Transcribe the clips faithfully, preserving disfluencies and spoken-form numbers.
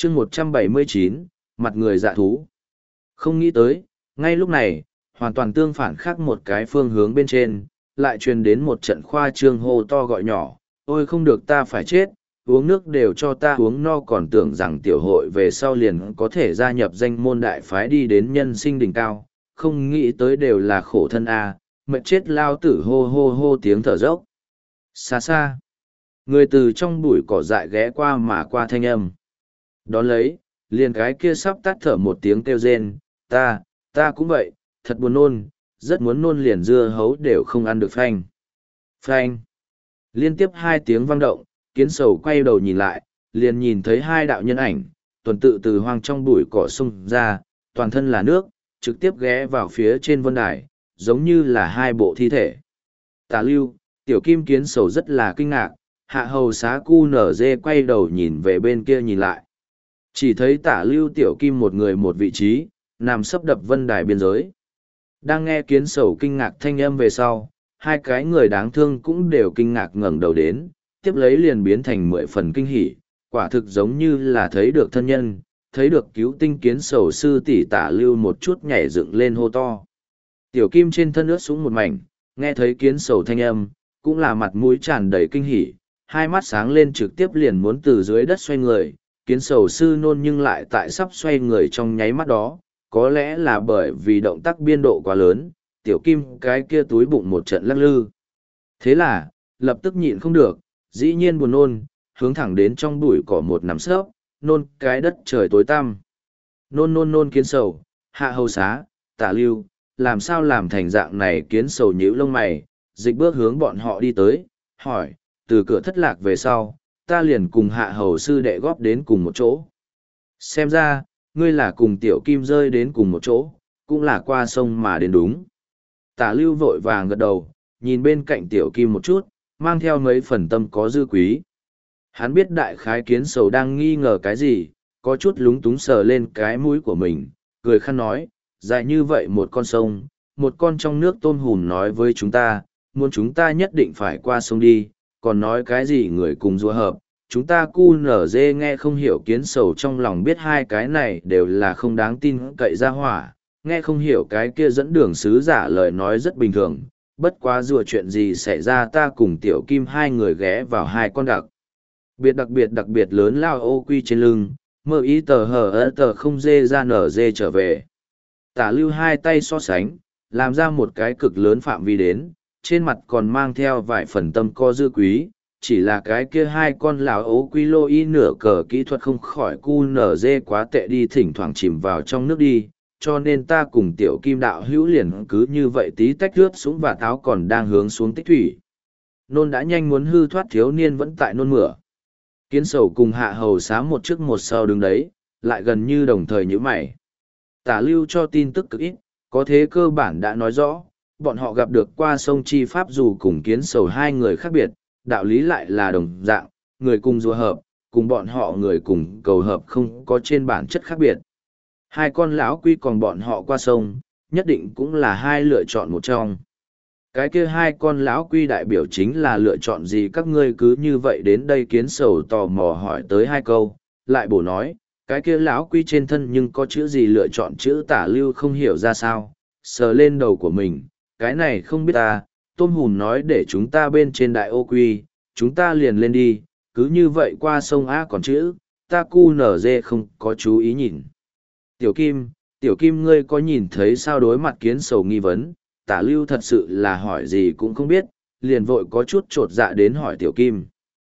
chương một trăm bảy mươi chín, mặt người dạ thú. Không nghĩ tới, ngay lúc này, hoàn toàn tương phản khác một cái phương hướng bên trên, lại truyền đến một trận khoa trương hô to gọi nhỏ, ôi không được ta phải chết, uống nước đều cho ta uống no, còn tưởng rằng tiểu hội về sau liền có thể gia nhập danh môn đại phái đi đến nhân sinh đỉnh cao, không nghĩ tới đều là khổ thân a, mệt chết lao tử hô hô hô tiếng thở dốc. Xa xa, người từ trong bụi cỏ dại ghé qua mà qua thanh âm. Đón lấy, liền cái kia sắp tắt thở một tiếng kêu rên, ta, ta cũng vậy, thật buồn nôn, rất muốn nôn liền dưa hấu đều không ăn được phanh. Phanh. Liên tiếp hai tiếng vang động, kiến sầu quay đầu nhìn lại, liền nhìn thấy hai đạo nhân ảnh, tuần tự từ hoang trong bụi cỏ xông ra, toàn thân là nước, trực tiếp ghé vào phía trên vân đài, giống như là hai bộ thi thể. Tả lưu, tiểu kim kiến sầu rất là kinh ngạc, hạ hầu xá cu nở dê quay đầu nhìn về bên kia nhìn lại. Chỉ thấy tả lưu tiểu kim một người một vị trí, nằm sấp đập vân đài biên giới. Đang nghe kiến sầu kinh ngạc thanh âm về sau, hai cái người đáng thương cũng đều kinh ngạc ngẩng đầu đến, tiếp lấy liền biến thành mười phần kinh hỉ, quả thực giống như là thấy được thân nhân, thấy được cứu tinh kiến sầu sư tỷ tả lưu một chút nhảy dựng lên hô to. Tiểu kim trên thân ướt sũng một mảnh, nghe thấy kiến sầu thanh âm, cũng là mặt mũi tràn đầy kinh hỉ, hai mắt sáng lên trực tiếp liền muốn từ dưới đất xoay người, kiến sầu sư nôn nhưng lại tại sắp xoay người trong nháy mắt đó, có lẽ là bởi vì động tác biên độ quá lớn, tiểu kim cái kia túi bụng một trận lắc lư. Thế là, lập tức nhịn không được, dĩ nhiên buồn nôn, hướng thẳng đến trong bụi cỏ một nằm sấp, nôn cái đất trời tối tăm. Nôn nôn nôn kiến sầu, hạ hầu xá, tả lưu, làm sao làm thành dạng này kiến sầu nhíu lông mày, dịch bước hướng bọn họ đi tới, hỏi, từ cửa thất lạc về sau, ta liền cùng hạ hầu sư đệ góp đến cùng một chỗ. Xem ra, ngươi là cùng tiểu kim rơi đến cùng một chỗ, cũng là qua sông mà đến đúng. Tả lưu vội vàng gật đầu, nhìn bên cạnh tiểu kim một chút, mang theo mấy phần tâm có dư quý. Hắn biết đại khái kiến sầu đang nghi ngờ cái gì, có chút lúng túng sờ lên cái mũi của mình, cười khăn nói, dài như vậy một con sông, một con trong nước tôm hùm nói với chúng ta, muốn chúng ta nhất định phải qua sông đi, còn nói cái gì người cùng rùa hợp, chúng ta cu nở dê nghe không hiểu kiến sầu trong lòng biết hai cái này đều là không đáng tin cậy ra hỏa, nghe không hiểu cái kia dẫn đường sứ giả lời nói rất bình thường, bất quá rùa chuyện gì xảy ra ta cùng tiểu kim hai người ghé vào hai con đặc. Biệt đặc biệt đặc biệt lớn lao ô quy trên lưng, mơ ý tờ hờ ơ tờ không dê ra nở dê trở về. Tả lưu hai tay so sánh, làm ra một cái cực lớn phạm vi đến, trên mặt còn mang theo vài phần tâm co dư quý, chỉ là cái kia hai con lão ấu quy lô y nửa cờ kỹ thuật không khỏi cu nở dê quá tệ đi thỉnh thoảng chìm vào trong nước đi, cho nên ta cùng tiểu kim đạo hữu liền cứ như vậy tí tách rướt súng và táo còn đang hướng xuống tích thủy. Nôn đã nhanh muốn hư thoát thiếu niên vẫn tại nôn mửa. Kiến sầu cùng hạ hầu xá một trước một sau đứng đấy, lại gần như đồng thời như mày. Tả lưu cho tin tức cực ít, có thế cơ bản đã nói rõ, bọn họ gặp được qua sông chi pháp dù cùng kiến sầu hai người khác biệt, đạo lý lại là đồng dạng, người cùng rùa hợp, cùng bọn họ người cùng cầu hợp không có trên bản chất khác biệt. Hai con lão quy còn bọn họ qua sông, nhất định cũng là hai lựa chọn một trong. Cái kia hai con lão quy đại biểu chính là lựa chọn gì các ngươi cứ như vậy đến đây kiến sầu tò mò hỏi tới hai câu, lại bổ nói, cái kia lão quy trên thân nhưng có chữ gì lựa chọn chữ tả lưu không hiểu ra sao, sờ lên đầu của mình, cái này không biết ta, tôm hùm nói để chúng ta bên trên đại ô quy, chúng ta liền lên đi, cứ như vậy qua sông á còn chữ, ta cu nở dê không có chú ý nhìn. Tiểu Kim, Tiểu Kim ngươi có nhìn thấy sao đối mặt kiến sầu nghi vấn, tả lưu thật sự là hỏi gì cũng không biết, liền vội có chút trột dạ đến hỏi Tiểu Kim.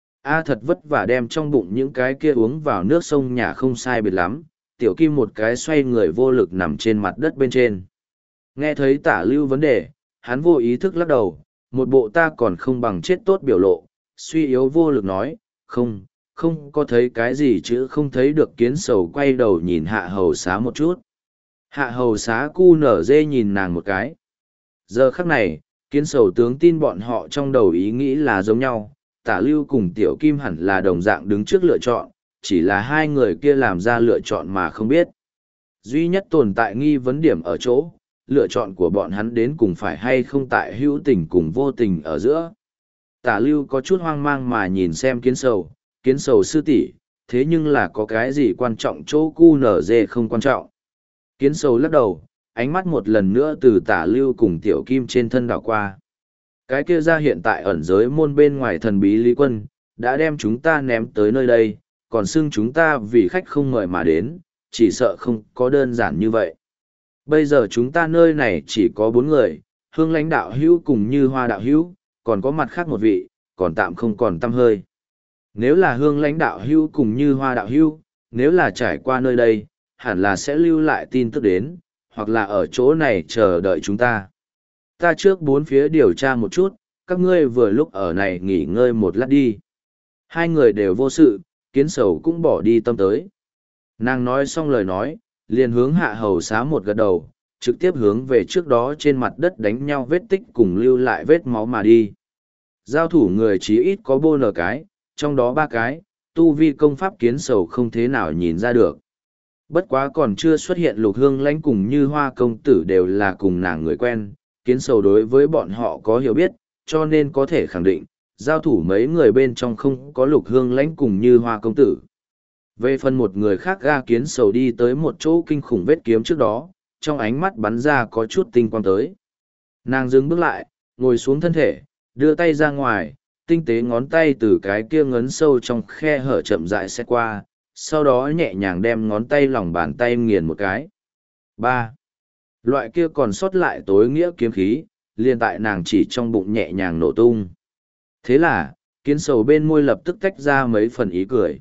A thật vất vả đem trong bụng những cái kia uống vào nước sông nhà không sai biệt lắm, Tiểu Kim một cái xoay người vô lực nằm trên mặt đất bên trên. Nghe thấy tả lưu vấn đề, hắn vô ý thức lắc đầu, một bộ ta còn không bằng chết tốt biểu lộ, suy yếu vô lực nói, không, không có thấy cái gì chứ không thấy được kiến sầu quay đầu nhìn hạ hầu xá một chút. Hạ hầu xá cu nở dê nhìn nàng một cái. Giờ khắc này, kiến sầu tướng tin bọn họ trong đầu ý nghĩ là giống nhau, tả lưu cùng tiểu kim hẳn là đồng dạng đứng trước lựa chọn, chỉ là hai người kia làm ra lựa chọn mà không biết. Duy nhất tồn tại nghi vấn điểm ở chỗ, lựa chọn của bọn hắn đến cùng phải hay không tại hữu tình cùng vô tình ở giữa. Tả lưu có chút hoang mang mà nhìn xem kiến sầu, kiến sầu sư tỷ, thế nhưng là có cái gì quan trọng chỗ cu nở dê không quan trọng. Kiến sầu lắc đầu, ánh mắt một lần nữa từ tả lưu cùng tiểu kim trên thân đảo qua. Cái kia ra hiện tại ẩn giới môn bên ngoài thần bí Lý Quân, đã đem chúng ta ném tới nơi đây, còn xưng chúng ta vì khách không mời mà đến, chỉ sợ không có đơn giản như vậy. Bây giờ chúng ta nơi này chỉ có bốn người, Hương Lãnh đạo hữu cùng Như Hoa đạo hữu, còn có mặt khác một vị, còn tạm không còn tăm hơi. Nếu là Hương Lãnh đạo hữu cùng Như Hoa đạo hữu, nếu là trải qua nơi đây, hẳn là sẽ lưu lại tin tức đến, hoặc là ở chỗ này chờ đợi chúng ta. Ta trước bốn phía điều tra một chút, các ngươi vừa lúc ở này nghỉ ngơi một lát đi. Hai người đều vô sự, Kiến sầu cũng bỏ đi tâm tới. Nàng nói xong lời nói, liền hướng hạ hầu xá một gật đầu, trực tiếp hướng về trước đó trên mặt đất đánh nhau vết tích cùng lưu lại vết máu mà đi. Giao thủ người chí ít có bô nở cái, trong đó ba cái, tu vi công pháp Kiến sầu không thế nào nhìn ra được. Bất quá còn chưa xuất hiện Lục Hương Lãnh cùng Như Hoa công tử đều là cùng nàng người quen, Kiến sầu đối với bọn họ có hiểu biết, cho nên có thể khẳng định, giao thủ mấy người bên trong không có Lục Hương Lãnh cùng Như Hoa công tử. Về phần một người khác, ga Kiến sầu đi tới một chỗ kinh khủng vết kiếm trước đó, trong ánh mắt bắn ra có chút tinh quang tới. Nàng dừng bước lại, ngồi xuống thân thể, đưa tay ra ngoài, tinh tế ngón tay từ cái kia ngấn sâu trong khe hở chậm rãi xét qua, sau đó nhẹ nhàng đem ngón tay lòng bàn tay nghiền một cái. Ba. Loại kia còn sót lại tối nghĩa kiếm khí, liền tại nàng chỉ trong bụng nhẹ nhàng nổ tung. Thế là, Kiến sầu bên môi lập tức tách ra mấy phần ý cười.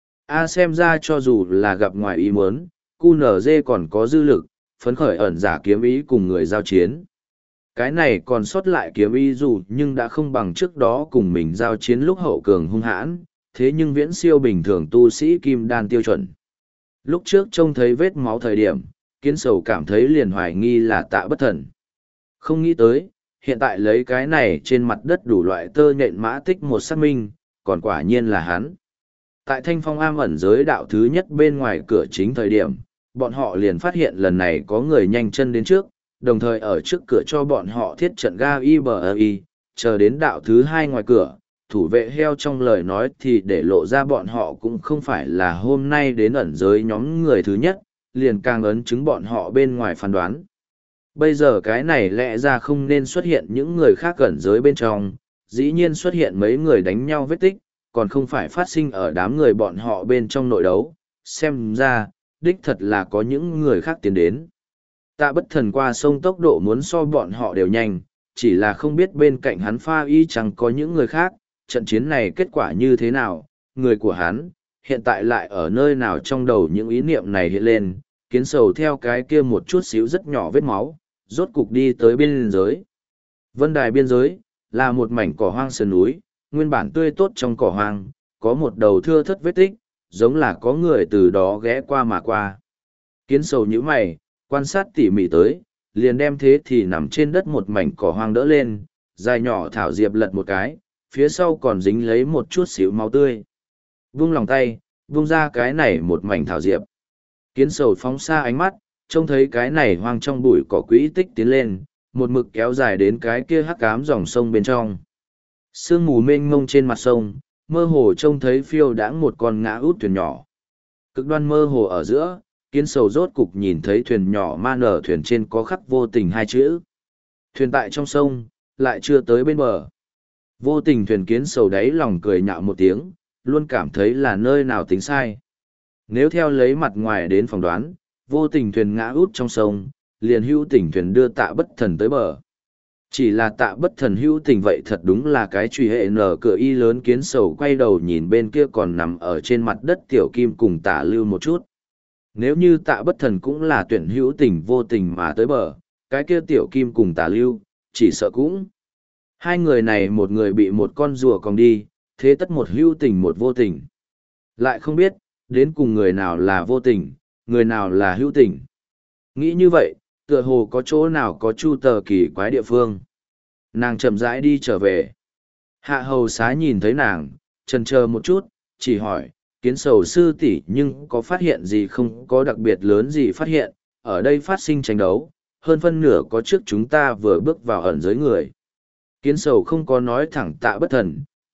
A xem ra cho dù là gặp ngoài ý muốn, cu nở dê còn có dư lực, phấn khởi ẩn giả kiếm ý cùng người giao chiến. Cái này còn sót lại kiếm ý dù nhưng đã không bằng trước đó cùng mình giao chiến lúc hậu cường hung hãn, thế nhưng viễn siêu bình thường tu sĩ kim đan tiêu chuẩn. Lúc trước trông thấy vết máu thời điểm, Kiến sầu cảm thấy liền hoài nghi là Tạ Bất Thần. Không nghĩ tới, hiện tại lấy cái này trên mặt đất đủ loại tơ nhện mã tích một xác minh, còn quả nhiên là hắn. Tại Thanh Phong Am ẩn giới đạo thứ nhất bên ngoài cửa chính thời điểm, bọn họ liền phát hiện lần này có người nhanh chân đến trước, đồng thời ở trước cửa cho bọn họ thiết trận ga i bờ i, chờ đến đạo thứ hai ngoài cửa, thủ vệ heo trong lời nói thì để lộ ra bọn họ cũng không phải là hôm nay đến ẩn giới nhóm người thứ nhất, liền càng ấn chứng bọn họ bên ngoài phán đoán. Bây giờ cái này lẽ ra không nên xuất hiện những người khác ẩn giới bên trong, dĩ nhiên xuất hiện mấy người đánh nhau vết tích, còn không phải phát sinh ở đám người bọn họ bên trong nội đấu, xem ra, đích thật là có những người khác tiến đến. Tạ Bất Thần qua sông tốc độ muốn so bọn họ đều nhanh, chỉ là không biết bên cạnh hắn pha y chẳng có những người khác, trận chiến này kết quả như thế nào, người của hắn, hiện tại lại ở nơi nào trong đầu những ý niệm này hiện lên, Kiến sầu theo cái kia một chút xíu rất nhỏ vết máu, rốt cục đi tới biên giới. Vân đài biên giới, là một mảnh cỏ hoang sườn núi, nguyên bản tươi tốt trong cỏ hoang, có một đầu thưa thất vết tích, giống là có người từ đó ghé qua mà qua. Kiến sầu nhíu mày, quan sát tỉ mỉ tới, liền đem thế thì nằm trên đất một mảnh cỏ hoang đỡ lên, dài nhỏ thảo diệp lật một cái, phía sau còn dính lấy một chút xíu máu tươi. Vung lòng tay, vung ra cái này một mảnh thảo diệp. Kiến sầu phóng xa ánh mắt, trông thấy cái này hoang trong bụi cỏ quỹ tích tiến lên, một mực kéo dài đến cái kia hắc ám dòng sông bên trong. Sương mù mênh mông trên mặt sông, mơ hồ trông thấy phiêu đãng một con ngã út thuyền nhỏ. Cực đoan mơ hồ ở giữa, Kiến sầu rốt cục nhìn thấy thuyền nhỏ ma nở thuyền trên có khắc vô tình hai chữ. Thuyền tại trong sông, lại chưa tới bên bờ. Vô tình thuyền Kiến sầu đáy lòng cười nhạo một tiếng, luôn cảm thấy là nơi nào tính sai. Nếu theo lấy mặt ngoài đến phỏng đoán, vô tình thuyền ngã út trong sông, liền hữu tình thuyền đưa Tạ Bất Thần tới bờ. Chỉ là Tạ Bất Thần hữu tình vậy thật đúng là cái truy hệ nở cửa y lớn. Kiến sầu quay đầu nhìn bên kia còn nằm ở trên mặt đất tiểu kim cùng Tả Lưu một chút. Nếu như Tạ Bất Thần cũng là tuyển hữu tình vô tình mà tới bờ, cái kia tiểu kim cùng Tả Lưu, chỉ sợ cũng. Hai người này một người bị một con rùa còng đi, thế tất một hữu tình một vô tình. Lại không biết, đến cùng người nào là vô tình, người nào là hữu tình. Nghĩ như vậy, tựa hồ có chỗ nào có chu tờ kỳ quái địa phương. Nàng chậm rãi đi trở về. Hạ hầu xá nhìn thấy nàng, chần chờ một chút, chỉ hỏi, Kiến sầu sư tỷ nhưng có phát hiện gì không, có đặc biệt lớn gì phát hiện, ở đây phát sinh tranh đấu, hơn phân nửa có trước chúng ta vừa bước vào ẩn giới người. Kiến sầu không có nói thẳng Tạ Bất Thần,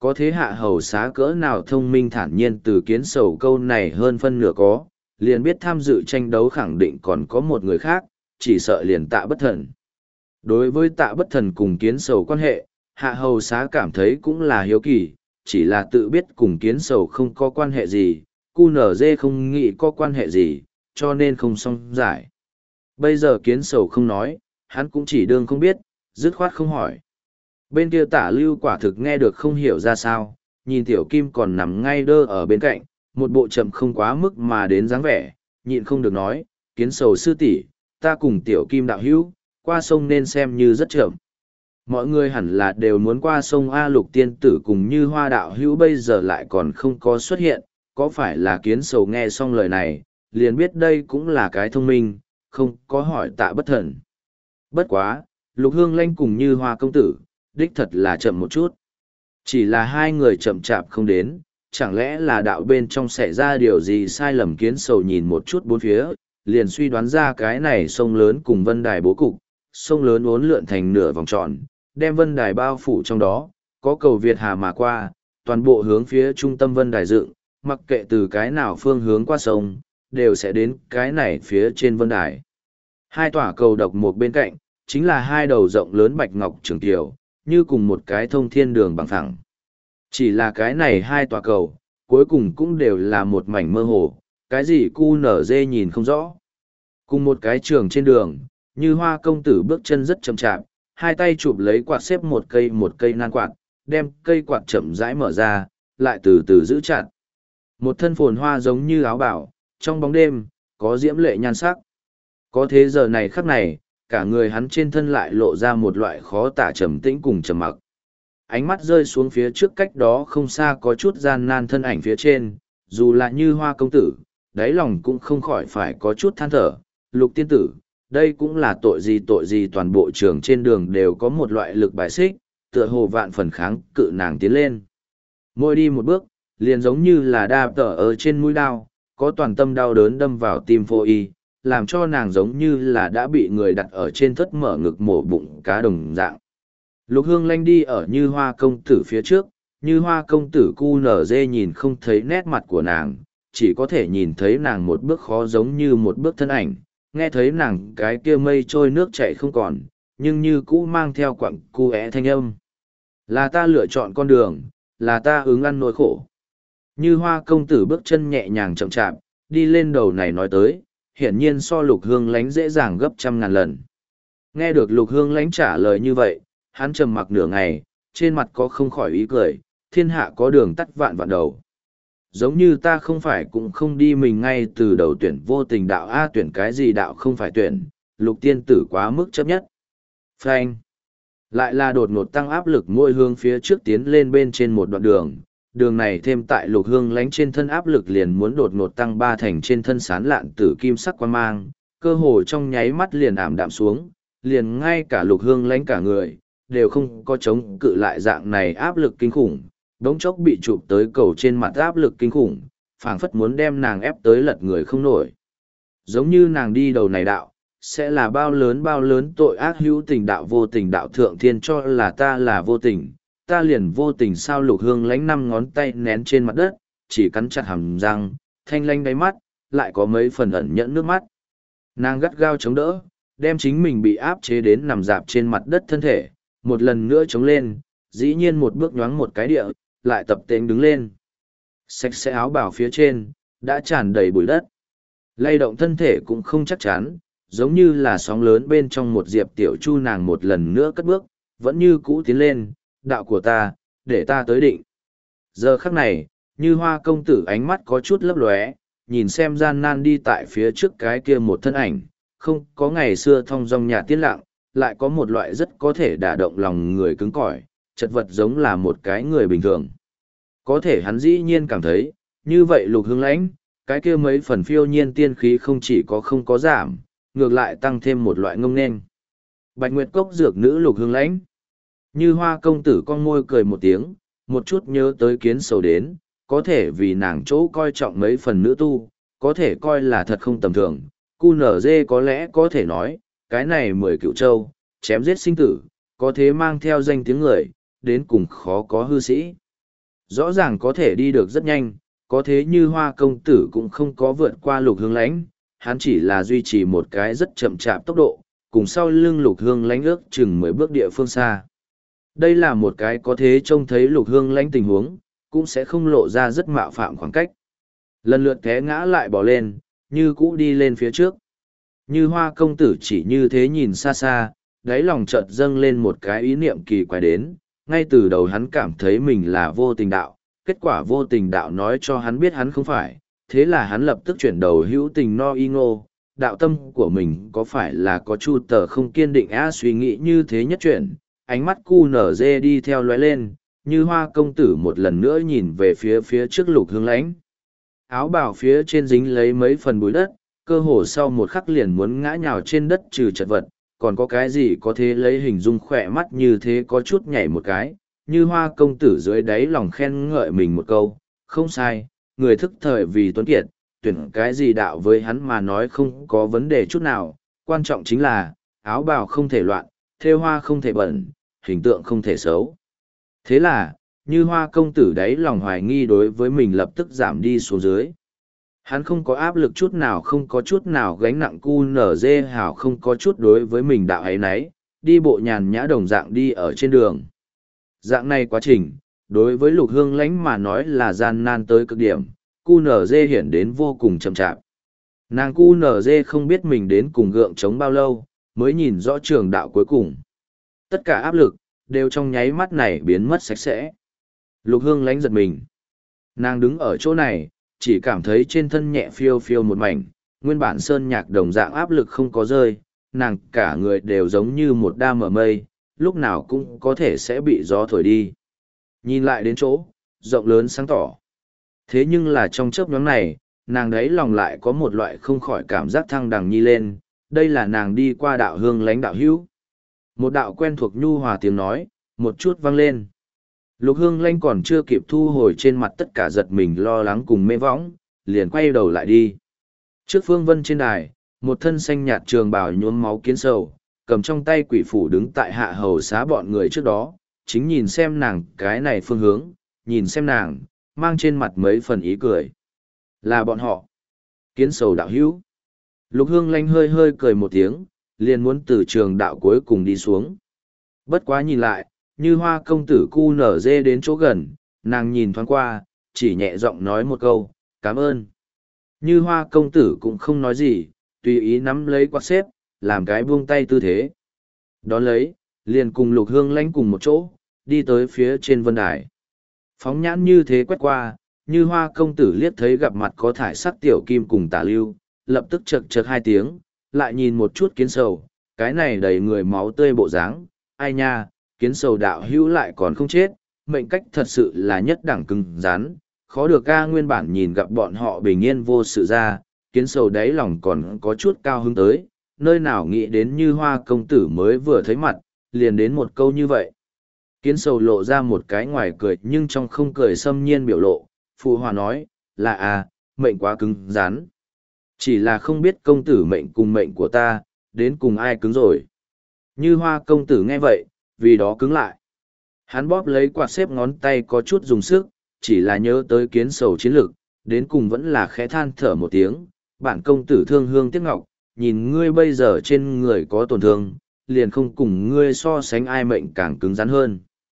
có thế hạ hầu xá cỡ nào thông minh thản nhiên từ kiến sầu câu này hơn phân nửa có, liền biết tham dự tranh đấu khẳng định còn có một người khác, chỉ sợ liền Tạ Bất Thần. Đối với Tạ Bất Thần cùng kiến sầu quan hệ, hạ hầu xá cảm thấy cũng là hiếu kỳ, chỉ là tự biết cùng kiến sầu không có quan hệ gì, cu nở dê không nghĩ có quan hệ gì, cho nên không xong giải. Bây giờ kiến sầu không nói, hắn cũng chỉ đương không biết, dứt khoát không hỏi. Bên kia Tả Lưu quả thực nghe được không hiểu ra sao, nhìn tiểu kim còn nằm ngay đơ ở bên cạnh, một bộ chậm không quá mức mà đến dáng vẻ, nhịn không được nói, kiến sầu sư tỷ, ta cùng tiểu kim đạo hữu, qua sông nên xem như rất chậm. Mọi người hẳn là đều muốn qua sông A Lục tiên tử cùng như hoa đạo hữu bây giờ lại còn không có xuất hiện, có phải là kiến sầu nghe xong lời này, liền biết đây cũng là cái thông minh, không có hỏi Tạ Bất Thần. Bất quá, Lục Hương Lanh cùng như hoa công tử, đích thật là chậm một chút. Chỉ là hai người chậm chạp không đến, chẳng lẽ là đạo bên trong xảy ra điều gì sai lầm, kiến sầu nhìn một chút bốn phía, liền suy đoán ra cái này sông lớn cùng vân đài bố cục, sông lớn uốn lượn thành nửa vòng tròn, đem vân đài bao phủ trong đó, có cầu Việt Hà mà qua, toàn bộ hướng phía trung tâm vân đài dựng, mặc kệ từ cái nào phương hướng qua sông, đều sẽ đến cái này phía trên vân đài. Hai tòa cầu độc một bên cạnh, chính là hai đầu rộng lớn bạch ngọc trường tiểu, như cùng một cái thông thiên đường bằng phẳng. Chỉ là cái này hai tòa cầu, cuối cùng cũng đều là một mảnh mơ hồ, cái gì cu nở dê nhìn không rõ. Cùng một cái trường trên đường, như hoa công tử bước chân rất chậm chạp, hai tay chụp lấy quạt xếp một cây một cây nan quạt, đem cây quạt chậm rãi mở ra, lại từ từ giữ chặt. Một thân phồn hoa giống như áo bảo, trong bóng đêm, có diễm lệ nhan sắc. Có thế giờ này khắc này, cả người hắn trên thân lại lộ ra một loại khó tả trầm tĩnh cùng trầm mặc. Ánh mắt rơi xuống phía trước cách đó không xa có chút gian nan thân ảnh phía trên, dù là như hoa công tử, đáy lòng cũng không khỏi phải có chút than thở. Lục tiên tử, đây cũng là tội gì tội gì, toàn bộ trường trên đường đều có một loại lực bài xích, tựa hồ vạn phần kháng cự nàng tiến lên. Mỗi đi một bước, liền giống như là đa tở ở trên mũi đao, có toàn tâm đau đớn đâm vào tim phô y, làm cho nàng giống như là đã bị người đặt ở trên thất mở ngực mổ bụng cá đồng dạng. Lục Hương Lanh đi ở như hoa công tử phía trước, như hoa công tử cu nở dê nhìn không thấy nét mặt của nàng, chỉ có thể nhìn thấy nàng một bước khó giống như một bước thân ảnh, nghe thấy nàng cái kia mây trôi nước chảy không còn, nhưng như cũ mang theo quặng cu é thanh âm. Là ta lựa chọn con đường, là ta ứng ăn nỗi khổ. Như hoa công tử bước chân nhẹ nhàng chậm chạp, đi lên đầu này nói tới, hiển nhiên so Lục Hương Lánh dễ dàng gấp trăm ngàn lần. Nghe được Lục Hương Lánh trả lời như vậy, hắn trầm mặc nửa ngày, trên mặt có không khỏi ý cười, thiên hạ có đường tắt vạn vạn đầu. Giống như ta không phải cũng không đi mình ngay từ đầu tuyển vô tình đạo, a tuyển cái gì đạo không phải tuyển, Lục tiên tử quá mức chấp nhất. Phanh. Lại là đột ngột tăng áp lực mỗi hướng phía trước tiến lên bên trên một đoạn đường, đường này thêm tại Lục Hương Lánh trên thân áp lực liền muốn đột ngột tăng ba thành trên thân sán lạn tử kim sắc quan mang, cơ hồ trong nháy mắt liền ảm đạm xuống, liền ngay cả Lục Hương Lánh cả người, đều không có chống cự lại dạng này áp lực kinh khủng, đống chốc bị chụp tới cầu trên mặt áp lực kinh khủng, phảng phất muốn đem nàng ép tới lật người không nổi. Giống như nàng đi đầu này đạo, sẽ là bao lớn bao lớn tội ác, hữu tình đạo vô tình đạo, thượng thiên cho là ta là vô tình, ta liền vô tình sao. Lục Hương Lánh năm ngón tay nén trên mặt đất, chỉ cắn chặt hàm răng, thanh lanh đáy mắt, lại có mấy phần ẩn nhẫn nước mắt. Nàng gắt gao chống đỡ, đem chính mình bị áp chế đến nằm dạp trên mặt đất thân thể, một lần nữa chống lên, dĩ nhiên một bước nhoáng một cái địa, lại tập tễnh đứng lên. Sạch sẽ áo bào phía trên, đã tràn đầy bụi đất. Lay động thân thể cũng không chắc chắn, giống như là sóng lớn bên trong một diệp tiểu chu. Nàng một lần nữa cất bước, vẫn như cũ tiến lên, đạo của ta, để ta tới định. Giờ khắc này, như hoa công tử ánh mắt có chút lấp lóe, nhìn xem gian nan đi tại phía trước cái kia một thân ảnh, không có ngày xưa thong dong nhà tiết lặng, lại có một loại rất có thể đả động lòng người cứng cỏi, chật vật giống là một cái người bình thường. Có thể hắn dĩ nhiên cảm thấy, như vậy Lục Hương Lãnh, cái kia mấy phần phiêu nhiên tiên khí không chỉ có không có giảm, ngược lại tăng thêm một loại ngông nên. Bạch Nguyệt Cốc dược nữ Lục Hương Lãnh. Như hoa công tử con môi cười một tiếng, một chút nhớ tới kiến sầu đến, có thể vì nàng chỗ coi trọng mấy phần nữ tu, có thể coi là thật không tầm thường. Cu nở dê có lẽ có thể nói, cái này mười cựu châu, chém giết sinh tử, có thế mang theo danh tiếng người, đến cùng khó có hư sĩ. Rõ ràng có thể đi được rất nhanh, có thế như hoa công tử cũng không có vượt qua lục hương lãnh, hắn chỉ là duy trì một cái rất chậm chạp tốc độ, cùng sau lưng lục hương lãnh ước chừng mười bước địa phương xa. Đây là một cái có thế trông thấy lục hương lãnh tình huống, cũng sẽ không lộ ra rất mạo phạm khoảng cách. Lần lượt té ngã lại bỏ lên, như cũ đi lên phía trước. Như hoa công tử chỉ như thế nhìn xa xa, đáy lòng chợt dâng lên một cái ý niệm kỳ quái đến, ngay từ đầu hắn cảm thấy mình là vô tình đạo, kết quả vô tình đạo nói cho hắn biết hắn không phải, thế là hắn lập tức chuyển đầu hữu tình no y ngô, đạo tâm của mình có phải là có chu tờ không kiên định á suy nghĩ như thế nhất chuyển, ánh mắt cu nở dê đi theo lóe lên, như hoa công tử một lần nữa nhìn về phía phía trước lục hương lãnh. Áo bào phía trên dính lấy mấy phần bụi đất, cơ hồ sau một khắc liền muốn ngã nhào trên đất trừ chật vật, còn có cái gì có thể lấy hình dung khỏe mắt như thế có chút nhảy một cái, như hoa công tử dưới đáy lòng khen ngợi mình một câu, không sai, người thức thời vì tuấn kiệt, tuyển cái gì đạo với hắn mà nói không có vấn đề chút nào, quan trọng chính là, áo bào không thể loạn, thêu hoa không thể bẩn, hình tượng không thể xấu. Thế là, như hoa công tử đáy lòng hoài nghi đối với mình lập tức giảm đi xuống dưới. Hắn không có áp lực chút nào, không có chút nào gánh nặng cu nở dê hảo, không có chút đối với mình đạo ấy nấy, đi bộ nhàn nhã đồng dạng đi ở trên đường. Dạng này quá trình, đối với lục hương lãnh mà nói là gian nan tới cực điểm, cu nở dê hiển đến vô cùng chậm chạp. Nàng cu nở dê không biết mình đến cùng gượng chống bao lâu, mới nhìn rõ trường đạo cuối cùng. Tất cả áp lực, đều trong nháy mắt này biến mất sạch sẽ. Lục hương lãnh giật mình. Nàng đứng ở chỗ này, chỉ cảm thấy trên thân nhẹ phiêu phiêu một mảnh, nguyên bản sơn nhạc đồng dạng áp lực không có rơi, nàng cả người đều giống như một đam ở mây, lúc nào cũng có thể sẽ bị gió thổi đi. Nhìn lại đến chỗ, rộng lớn sáng tỏ. Thế nhưng là trong chớp nhoáng này, nàng đấy lòng lại có một loại không khỏi cảm giác thăng đằng nhi lên, đây là nàng đi qua đạo hương lãnh đạo hữu. Một đạo quen thuộc nhu hòa tiếng nói, một chút vang lên. Lục hương lãnh còn chưa kịp thu hồi trên mặt tất cả giật mình lo lắng cùng mê võng, liền quay đầu lại đi. Trước phương vân trên đài, một thân xanh nhạt trường bào nhuốm máu kiến sầu, cầm trong tay quỷ phủ đứng tại hạ hầu xá bọn người trước đó, chính nhìn xem nàng cái này phương hướng, nhìn xem nàng, mang trên mặt mấy phần ý cười. Là bọn họ. Kiến sầu đạo hữu. Lục hương lãnh hơi hơi cười một tiếng, liền muốn từ trường đạo cuối cùng đi xuống. Bất quá nhìn lại, như hoa công tử cu nở dê đến chỗ gần, nàng nhìn thoáng qua, chỉ nhẹ giọng nói một câu, cảm ơn. Như hoa công tử cũng không nói gì, tùy ý nắm lấy quạt xếp, làm cái buông tay tư thế. Đón lấy, liền cùng lục hương lãnh cùng một chỗ, đi tới phía trên vân đài. Phóng nhãn như thế quét qua, như hoa công tử liếc thấy gặp mặt có thải sắc tiểu kim cùng tả lưu, lập tức chật chật hai tiếng, lại nhìn một chút kiến sầu, cái này đầy người máu tươi bộ dáng, ai nha, kiến sầu đạo hữu lại còn không chết, mệnh cách thật sự là nhất đẳng cứng rắn, khó được ca nguyên bản nhìn gặp bọn họ bình yên vô sự ra, kiến sầu đáy lòng còn có chút cao hứng tới, nơi nào nghĩ đến như hoa công tử mới vừa thấy mặt, liền đến một câu như vậy. Kiến sầu lộ ra một cái ngoài cười nhưng trong không cười xâm nhiên biểu lộ, phụ hòa nói, là à, mệnh quá cứng rắn. Chỉ là không biết công tử mệnh cùng mệnh của ta, đến cùng ai cứng rồi. Như hoa công tử nghe vậy, vì đó cứng lại. Hắn bóp lấy quạt xếp ngón tay có chút dùng sức, chỉ là nhớ tới kiến sầu chiến lực, đến cùng vẫn là khẽ than thở một tiếng. Bản công tử thương hương tiếc ngọc, nhìn ngươi bây giờ trên người có tổn thương, liền không cùng ngươi so sánh ai mệnh càng cứng rắn hơn.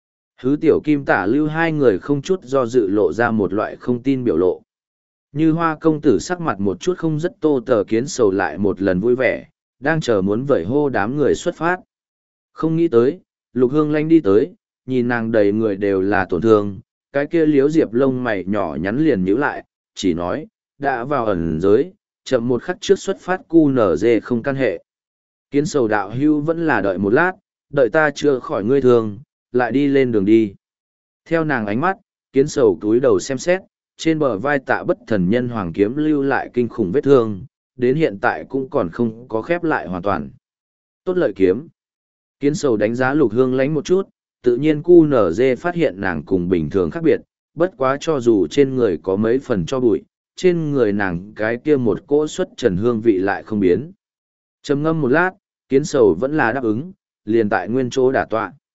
Hứ tiểu kim tả lưu hai người không chút do dự lộ ra một loại không tin biểu lộ. Như hoa công tử sắc mặt một chút không rất tô tờ kiến sầu lại một lần vui vẻ, đang chờ muốn vẩy hô đám người xuất phát. Không nghĩ tới, lục hương lãnh đi tới, nhìn nàng đầy người đều là tổn thương, cái kia liếu diệp lông mày nhỏ nhắn liền nhíu lại, chỉ nói, đã vào ẩn giới, chậm một khắc trước xuất phát cu nở dê không căn hệ. Kiến sầu đạo hưu vẫn là đợi một lát, đợi ta chưa khỏi ngươi thương, lại đi lên đường đi. Theo nàng ánh mắt, kiến sầu túi đầu xem xét, trên bờ vai tạ bất thần nhân hoàng kiếm lưu lại kinh khủng vết thương, đến hiện tại cũng còn không có khép lại hoàn toàn. Tốt lợi kiếm. Kiến sầu đánh giá lục hương lãnh một chút, tự nhiên cu nở dê phát hiện nàng cùng bình thường khác biệt, bất quá cho dù trên người có mấy phần cho bụi, trên người nàng cái kia một cỗ xuất trần hương vị lại không biến. Trầm ngâm một lát, kiến sầu vẫn là đáp ứng, liền tại nguyên chỗ đả tọa.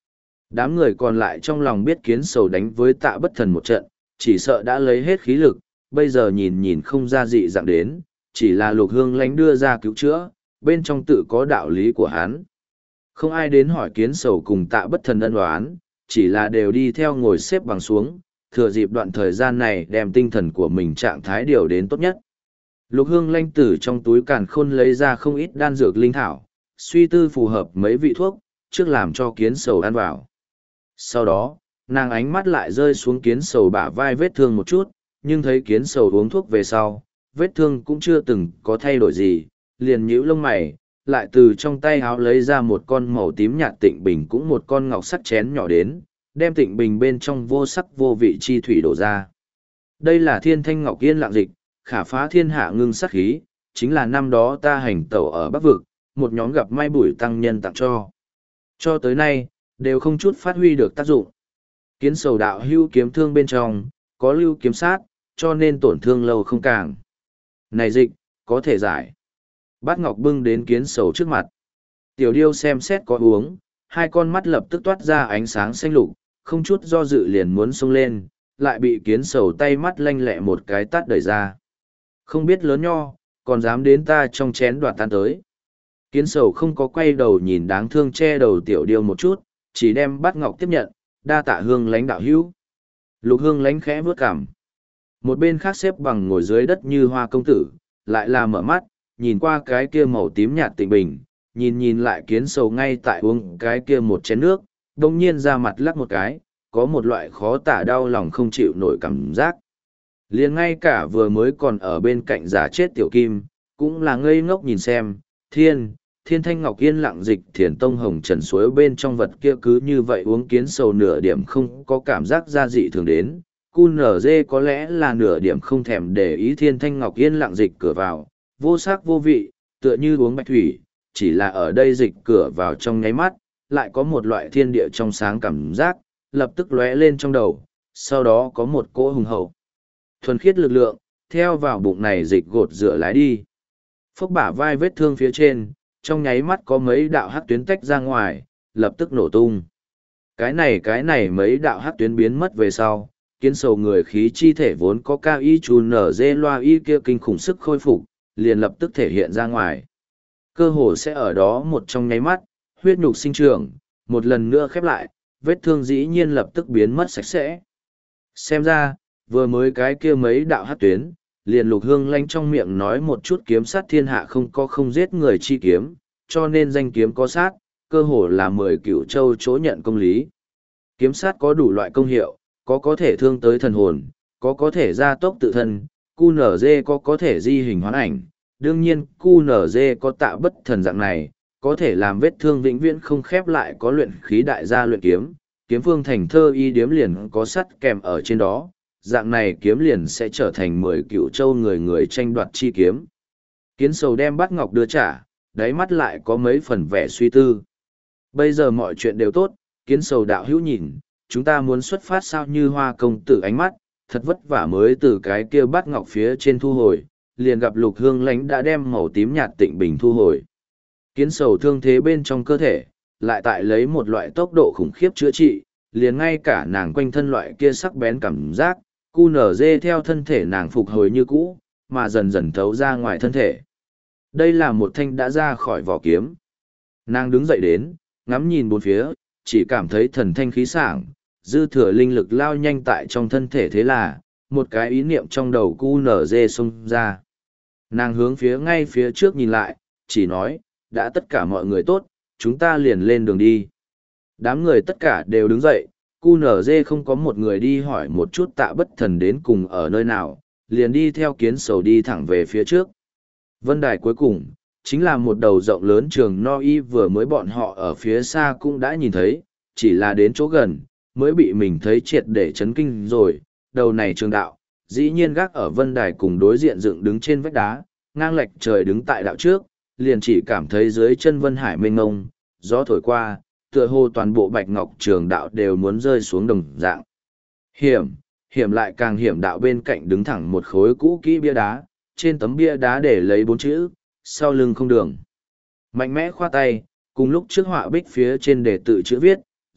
Đám người còn lại trong lòng biết kiến sầu đánh với tạ bất thần một trận, chỉ sợ đã lấy hết khí lực, bây giờ nhìn nhìn không ra dị dạng đến, chỉ là lục hương lánh đưa ra cứu chữa, bên trong tự có đạo lý của hắn. Không ai đến hỏi kiến sầu cùng tạ bất thần ân oán, chỉ là đều đi theo ngồi xếp bằng xuống, thừa dịp đoạn thời gian này đem tinh thần của mình trạng thái điều đến tốt nhất. Lục hương lanh từ trong túi càn khôn lấy ra không ít đan dược linh thảo, suy tư phù hợp mấy vị thuốc, trước làm cho kiến sầu ăn vào. Sau đó, nàng ánh mắt lại rơi xuống kiến sầu bả vai vết thương một chút, nhưng thấy kiến sầu uống thuốc về sau, vết thương cũng chưa từng có thay đổi gì, liền nhíu lông mày, lại từ trong tay háo lấy ra một con màu tím nhạt tịnh bình cũng một con ngọc sắt chén nhỏ đến, đem tịnh bình bên trong vô sắc vô vị chi thủy đổ ra. Đây là thiên thanh ngọc yên lạng dịch, khả phá thiên hạ ngưng sắc khí, chính là năm đó ta hành tẩu ở Bắc Vực, một nhóm gặp may bùi tăng nhân tặng cho. Cho tới nay, đều không chút phát huy được tác dụng. Kiến sầu đạo hưu kiếm thương bên trong, có lưu kiếm sát, cho nên tổn thương lâu không càng. Này dịch, có thể giải. Bát Ngọc bưng đến kiến sầu trước mặt. Tiểu điêu xem xét có uống, hai con mắt lập tức toát ra ánh sáng xanh lục, không chút do dự liền muốn xông lên, lại bị kiến sầu tay mắt lanh lẹ một cái tát đẩy ra. Không biết lớn nho, còn dám đến ta trong chén đoạt tan tới. Kiến sầu không có quay đầu nhìn đáng thương che đầu tiểu điêu một chút, chỉ đem Bát Ngọc tiếp nhận, đa tạ hương lánh đạo hữu. Lục hương lánh khẽ vướt cảm. Một bên khác xếp bằng ngồi dưới đất như hoa công tử, lại là mở mắt, nhìn qua cái kia màu tím nhạt tịnh bình, nhìn nhìn lại kiến sầu ngay tại uống cái kia một chén nước, đồng nhiên ra mặt lắc một cái, có một loại khó tả đau lòng không chịu nổi cảm giác. Liền ngay cả vừa mới còn ở bên cạnh giả chết tiểu kim, cũng là ngây ngốc nhìn xem, thiên, thiên thanh ngọc yên lặng dịch thiền tông hồng trần suối bên trong vật kia cứ như vậy uống kiến sầu nửa điểm không có cảm giác gia dị thường đến. Cu nở dê có lẽ là nửa điểm không thèm để ý thiên thanh ngọc yên lặng dịch cửa vào, vô sắc vô vị, tựa như uống bạch thủy, chỉ là ở đây dịch cửa vào trong nháy mắt, lại có một loại thiên địa trong sáng cảm giác, lập tức lóe lên trong đầu, sau đó có một cỗ hùng hậu. Thuần khiết lực lượng, theo vào bụng này dịch gột rửa lái đi. Phốc bả vai vết thương phía trên, trong nháy mắt có mấy đạo hắc tuyến tách ra ngoài, lập tức nổ tung. Cái này cái này mấy đạo hắc tuyến biến mất về sau, kiến sầu người khí chi thể vốn có cao y chù nở dê loa y kia kinh khủng sức khôi phục, liền lập tức thể hiện ra ngoài. Cơ hồ sẽ ở đó một trong nháy mắt, huyết nhục sinh trưởng, một lần nữa khép lại, vết thương dĩ nhiên lập tức biến mất sạch sẽ. Xem ra, vừa mới cái kia mấy đạo hát tuyến, liền lục hương lanh trong miệng nói một chút kiếm sát thiên hạ không có không giết người chi kiếm, cho nên danh kiếm có sát, cơ hồ là mười cửu châu chỗ nhận công lý. Kiếm sát có đủ loại công hiệu, có có thể thương tới thần hồn, có có thể gia tốc tự thân, cu nở dê có có thể di hình hoán ảnh, đương nhiên cu nở dê có tạ bất thần dạng này, có thể làm vết thương vĩnh viễn không khép lại, có luyện khí đại gia luyện kiếm, kiếm phương thành thơ y điếm liền có sắt kèm ở trên đó, dạng này kiếm liền sẽ trở thành mười cựu châu người người tranh đoạt chi kiếm. Kiến sầu đem Bát Ngọc đưa trả, đáy mắt lại có mấy phần vẻ suy tư. Bây giờ mọi chuyện đều tốt, kiến sầu đạo hữu nhìn, chúng ta muốn xuất phát sao như hoa công tử ánh mắt, thật vất vả mới từ cái kia Bát Ngọc phía trên thu hồi, liền gặp lục hương lánh đã đem màu tím nhạt tịnh bình thu hồi. Kiến sầu thương thế bên trong cơ thể, lại tại lấy một loại tốc độ khủng khiếp chữa trị, liền ngay cả nàng quanh thân loại kia sắc bén cảm giác, cu nở dê theo thân thể nàng phục hồi như cũ, mà dần dần thấu ra ngoài thân thể. Đây là một thanh đã ra khỏi vỏ kiếm. Nàng đứng dậy đến, ngắm nhìn bốn phía, chỉ cảm thấy thần thanh khí sảng, dư thừa linh lực lao nhanh tại trong thân thể, thế là, một cái ý niệm trong đầu cu nở dê xông ra. Nàng hướng phía ngay phía trước nhìn lại, chỉ nói, đã tất cả mọi người tốt, chúng ta liền lên đường đi. Đám người tất cả đều đứng dậy, cu nở dê không có một người đi hỏi một chút tạ bất thần đến cùng ở nơi nào, liền đi theo kiến sầu đi thẳng về phía trước. Vân đài cuối cùng, chính là một đầu rộng lớn trường no y vừa mới bọn họ ở phía xa cũng đã nhìn thấy, chỉ là đến chỗ gần, mới bị mình thấy triệt để chấn kinh rồi, đầu này trường đạo, dĩ nhiên gác ở vân đài cùng đối diện dựng đứng trên vách đá, ngang lệch trời đứng tại đạo trước, liền chỉ cảm thấy dưới chân vân hải mênh mông, gió thổi qua, tựa hồ toàn bộ bạch ngọc trường đạo đều muốn rơi xuống đồng dạng. Hiểm, hiểm lại càng hiểm, đạo bên cạnh đứng thẳng một khối cũ kỹ bia đá, trên tấm bia đá để lấy bốn chữ, sau lưng không đường. Mạnh mẽ khoa tay, cùng lúc trước họa bích phía trên để tự chữ viết,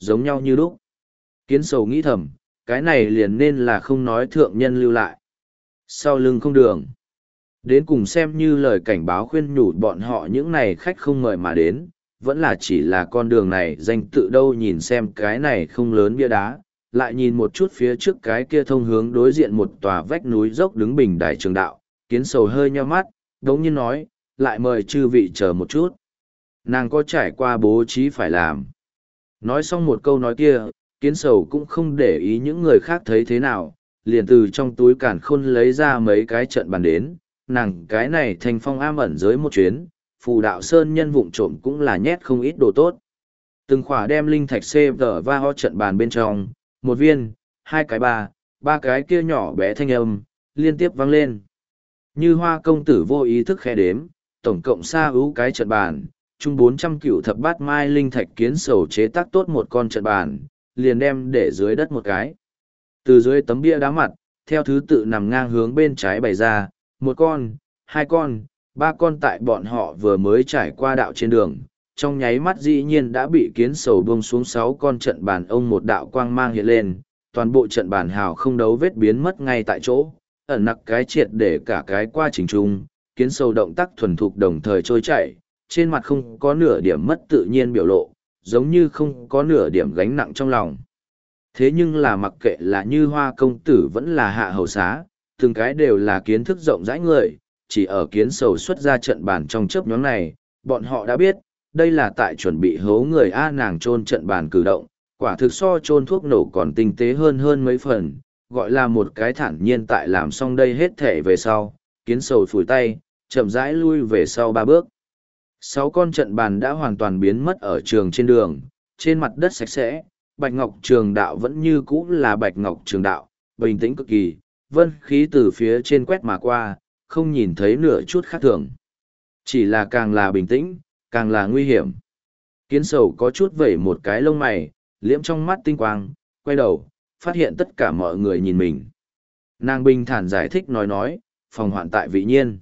giống nhau như lúc. Kiến sầu nghĩ thầm, cái này liền nên là không nói thượng nhân lưu lại. Sau lưng không đường. Đến cùng xem như lời cảnh báo khuyên nhủ bọn họ những này khách không mời mà đến, vẫn là chỉ là con đường này danh tự đâu, nhìn xem cái này không lớn bia đá, lại nhìn một chút phía trước cái kia thông hướng đối diện một tòa vách núi dốc đứng bình đài trường đạo, kiến sầu hơi nheo mắt, đống nhiên nói, lại mời chư vị chờ một chút. Nàng có trải qua bố trí phải làm. Nói xong một câu nói kia, kiến sầu cũng không để ý những người khác thấy thế nào, liền từ trong túi càn khôn lấy ra mấy cái trận bàn đến, nàng cái này thành phong am ẩn dưới một chuyến, phù đạo sơn nhân vụng trộm cũng là nhét không ít đồ tốt. Từng khỏa đem linh thạch xê vờ va ho trận bàn bên trong, một viên, hai cái ba, ba cái kia nhỏ bé thanh âm, liên tiếp vang lên. Như hoa công tử vô ý thức khẽ đếm, tổng cộng xa ưu cái trận bàn, chung bốn trăm cựu thập bát mai linh thạch kiến sầu chế tác tốt một con trận bàn, liền đem để dưới đất một cái. Từ dưới tấm bia đá mặt, theo thứ tự nằm ngang hướng bên trái bày ra, một con, hai con, ba con tại bọn họ vừa mới trải qua đạo trên đường, trong nháy mắt dĩ nhiên đã bị kiến sầu buông xuống sáu con trận bàn ông một đạo quang mang hiện lên, toàn bộ trận bàn hào không đấu vết biến mất ngay tại chỗ, ẩn nặc cái triệt để cả cái qua trình trung, kiến sầu động tác thuần thục đồng thời trôi chảy, trên mặt không có nửa điểm mất tự nhiên biểu lộ, giống như không có nửa điểm gánh nặng trong lòng. Thế nhưng là mặc kệ là như hoa công tử vẫn là hạ hầu xá, từng cái đều là kiến thức rộng rãi người, chỉ ở kiến sầu xuất ra trận bàn trong chớp nhóm này, bọn họ đã biết, đây là tại chuẩn bị hố người A nàng chôn trận bàn cử động, quả thực so chôn thuốc nổ còn tinh tế hơn hơn mấy phần, gọi là một cái thản nhiên tại làm xong đây hết thể về sau, kiến sầu phủi tay, chậm rãi lui về sau ba bước. Sáu con trận bàn đã hoàn toàn biến mất ở trường trên đường, trên mặt đất sạch sẽ, bạch ngọc trường đạo vẫn như cũ là bạch ngọc trường đạo, bình tĩnh cực kỳ, vân khí từ phía trên quét mà qua, không nhìn thấy nửa chút khác thường. Chỉ là càng là bình tĩnh, càng là nguy hiểm. Kiến sầu có chút vẩy một cái lông mày, liễm trong mắt tinh quang, quay đầu, phát hiện tất cả mọi người nhìn mình. Nàng bình thản giải thích nói nói, phòng hoạn tại vị nhiên.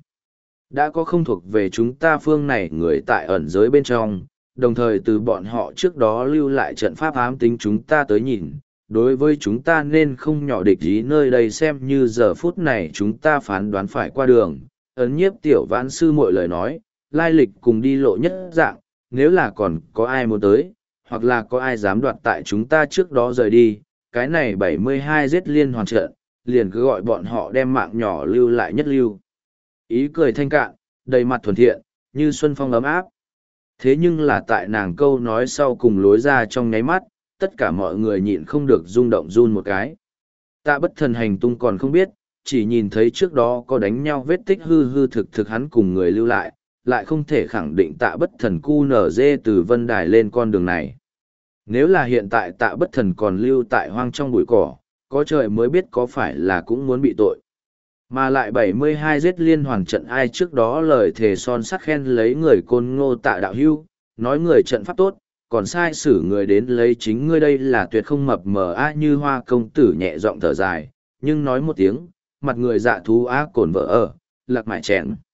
Đã có không thuộc về chúng ta phương này người tại ẩn giới bên trong, đồng thời từ bọn họ trước đó lưu lại trận pháp ám tính chúng ta tới nhìn. Đối với chúng ta nên không nhỏ địch ý nơi đây xem như giờ phút này chúng ta phán đoán phải qua đường. Ấn nhiếp tiểu vãn sư mọi lời nói, lai lịch cùng đi lộ nhất dạng, nếu là còn có ai muốn tới, hoặc là có ai dám đoạt tại chúng ta trước đó rời đi, cái này bảy mươi hai giết liên hoàn trận, liền cứ gọi bọn họ đem mạng nhỏ lưu lại nhất lưu. Ý cười thanh cạn, đầy mặt thuần thiện, như xuân phong ấm áp. Thế nhưng là tại nàng câu nói sau cùng lối ra trong nháy mắt, tất cả mọi người nhịn không được rung động run một cái. Tạ bất thần hành tung còn không biết, chỉ nhìn thấy trước đó có đánh nhau vết tích hư hư thực thực hắn cùng người lưu lại, lại không thể khẳng định tạ bất thần cu nở dê từ vân đài lên con đường này. Nếu là hiện tại tạ bất thần còn lưu tại hoang trong bụi cỏ, có trời mới biết có phải là cũng muốn bị tội. Mà lại bảy mươi hai giết liên hoàn trận ai trước đó lời thề son sắt khen lấy người côn ngô tạ đạo hưu, nói người trận pháp tốt, còn sai xử người đến lấy chính ngươi đây là tuyệt không mập mờ á như hoa công tử nhẹ giọng thở dài, nhưng nói một tiếng, mặt người dạ thú á cồn vợ ở, lạc mại chèn.